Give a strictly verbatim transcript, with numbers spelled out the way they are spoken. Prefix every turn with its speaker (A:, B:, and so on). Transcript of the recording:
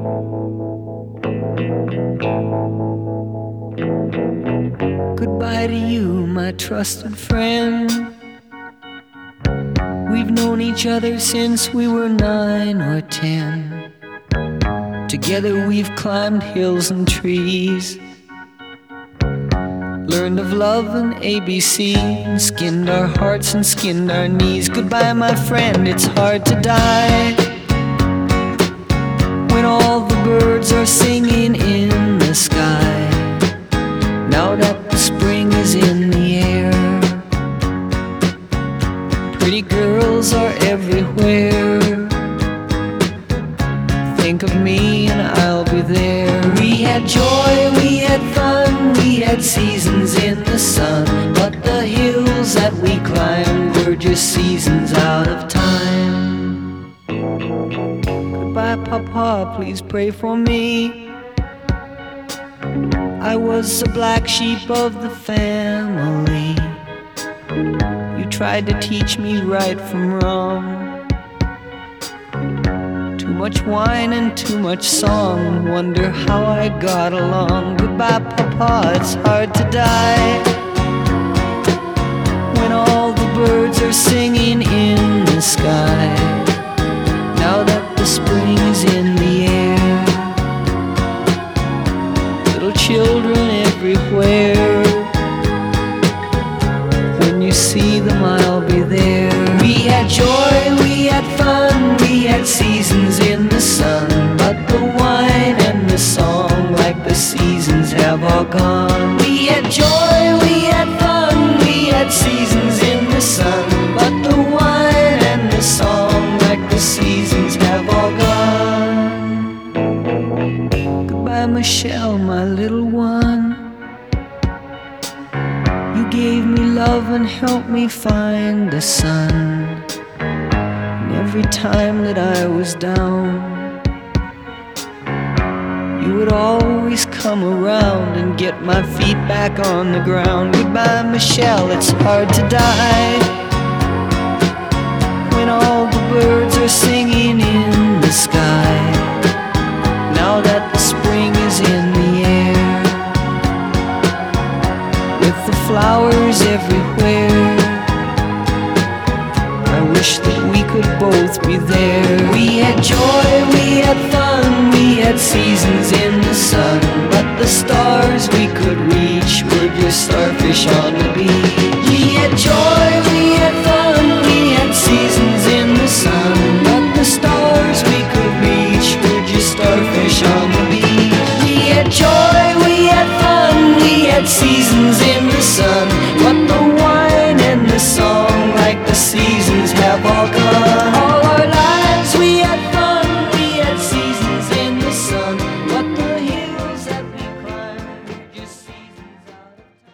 A: Goodbye to you, my trusted friend. We've known each other since we were nine or ten. Together we've climbed hills and trees, learned of love and A B C, and skinned our hearts and skinned our knees. Goodbye, my friend, it's hard to die when all the birds are singing in the sky. Now that the spring is in the air, pretty girls are everywhere. Think of me and I'll be there. We had joy, we had fun, we had seasons in the sun, but the hills that we climbed were just seasons out of time. Goodbye, Papa, please pray for me. I was the black sheep of the family. You tried to teach me right from wrong. Too much wine and too much song, wonder how I got along. Goodbye, Papa, it's hard to die when all the birds are singing in the sky. Now that the spring is in the air, little children everywhere. When you see them, I'll be there. We had joy, we had fun, we had seasons in the sun, but the wine and the song, like the seasons, have all gone. We had joy, we had fun, we had seasons in the sun, but the wine and the song, like the seasons, have all gone. Goodbye, Michelle, my little one. You gave me love and helped me find the sun. And every time that I was down, you would always come around and get my feet back on the ground. Goodbye, Michelle, it's hard to die when all the birds are singing in the sky. Now that the spring is in the air, with the flowers everywhere, I wish that we could both be there. We had joy, we had fun, we had seasons in the sun, but the stars we could reach were just starfish on the beach. We had joy, we had fun, we had seasons in the sun, but the stars we could reach were just starfish on the beach. We had joy, we had fun, we had seasons in the sun, but the wine and the song, like the seasons, have all gone.